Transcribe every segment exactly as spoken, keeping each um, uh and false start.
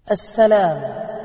السلام.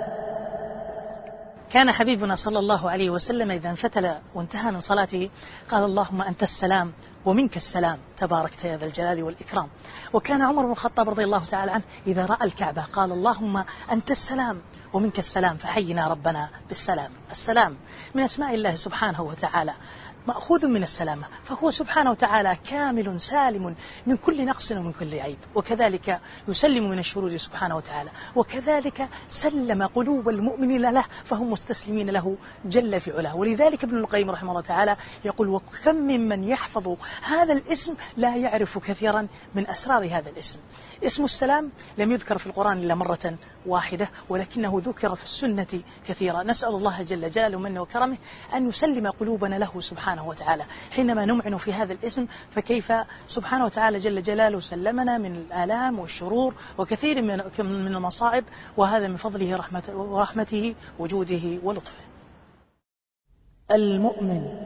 كان حبيبنا صلى الله عليه وسلم إذا انفتل وانتهى من صلاته قال: اللهم أنت السلام ومنك السلام تباركت يا ذا الجلال والإكرام. وكان عمر بن الخطاب رضي الله تعالى عنه إذا رأى الكعبة قال: اللهم أنت السلام ومنك السلام فحينا ربنا بالسلام. السلام من أسماء الله سبحانه وتعالى، مأخوذ من السلامة، فهو سبحانه وتعالى كامل سالم من كل نقص ومن كل عيب، وكذلك يسلم من الشرور سبحانه وتعالى، وكذلك سلم قلوب المؤمنين له فهم مستسلمين له جل في علاه. ولذلك ابن القيم رحمه الله تعالى يقول: وكم ممن يحفظ هذا الاسم لا يعرف كثيرا من أسرار هذا الاسم. اسم السلام لم يذكر في القرآن إلا مرة واحدة، ولكنه ذكر في السنة كثيرا. نسأل الله جل جلاله منه وكرمه أن يسلم قلوبنا له سبحانه وتعالى حينما نمعن في هذا الاسم، فكيف سبحانه وتعالى جل جلاله سلمنا من الآلام والشرور وكثير من من المصائب، وهذا من فضله رحمته ورحمته وجوده ولطفه. المؤمن.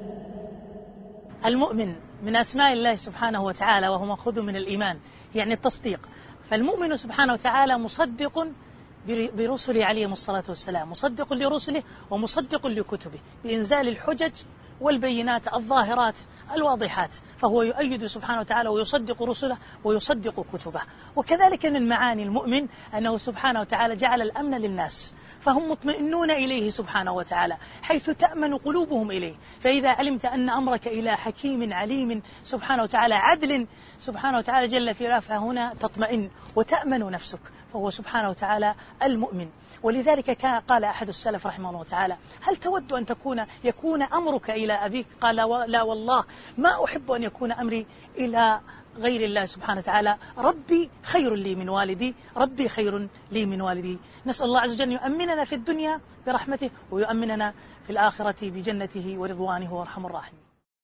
المؤمن من أسماء الله سبحانه وتعالى، وهو مأخوذ من الإيمان يعني التصديق. فالمؤمن سبحانه وتعالى مصدق برسله عليهم الصلاة والسلام، مصدق لرسله ومصدق لكتبه بإنزال الحجج والبينات الظاهرات الواضحات، فهو يؤيد سبحانه وتعالى ويصدق رسله ويصدق كتبه. وكذلك من معاني المؤمن أنه سبحانه وتعالى جعل الأمن للناس، فهم مطمئنون إليه سبحانه وتعالى حيث تأمن قلوبهم إليه. فإذا علمت أن أمرك إلى حكيم عليم سبحانه وتعالى عدل سبحانه وتعالى جل في علاه، فهنا تطمئن وتأمن نفسك، فهو سبحانه وتعالى المؤمن. ولذلك كان قال أحد السلف رحمه الله تعالى: هل تود أن تكون يكون أمرك إلى أبيك؟ قال: لا والله ما أحب أن يكون أمري إلى غير الله سبحانه وتعالى، ربي خير لي من والدي، ربي خير لي من والدي. نسأل الله عز وجل يؤمننا في الدنيا برحمته ويؤمننا في الآخرة بجنته ورضوانه وارحم الراحمين.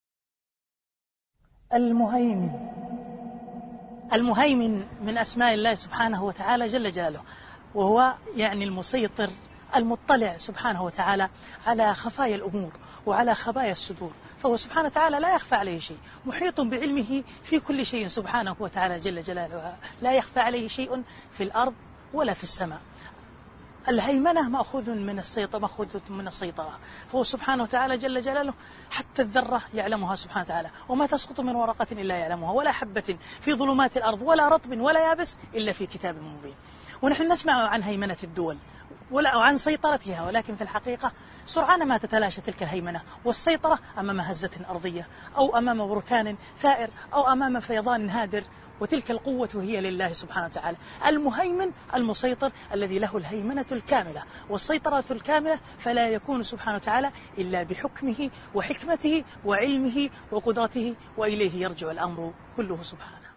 المهيمن. المهيمن من أسماء الله سبحانه وتعالى جل جلاله، وهو يعني المسيطر المطلع سبحانه وتعالى على خفايا الأمور وعلى خبايا الصدور، فهو سبحانه وتعالى لا يخفى عليه شيء، محيط بعلمه في كل شيء سبحانه وتعالى جل جلاله، لا يخفى عليه شيء في الأرض ولا في السماء. الهيمنة مأخوذ من السيطرة، مأخوذ من السيطرة، فهو سبحانه وتعالى جل جلاله حتى الذرة يعلمها سبحانه وتعالى، وما تسقط من ورقة إلا يعلمها، ولا حبة في ظلمات الأرض ولا رطب ولا يابس إلا في كتاب مبين. ونحن نسمع عن هيمنة الدول ولا عن سيطرتها، ولكن في الحقيقة سرعان ما تتلاشى تلك الهيمنة والسيطرة أمام هزة أرضية أو أمام بركان ثائر أو أمام فيضان هادر، وتلك القوة هي لله سبحانه وتعالى. المهيمن المسيطر الذي له الهيمنة الكاملة والسيطرة الكاملة، فلا يكون سبحانه وتعالى إلا بحكمه وحكمته وعلمه وقدرته، وإليه يرجع الأمر كله سبحانه.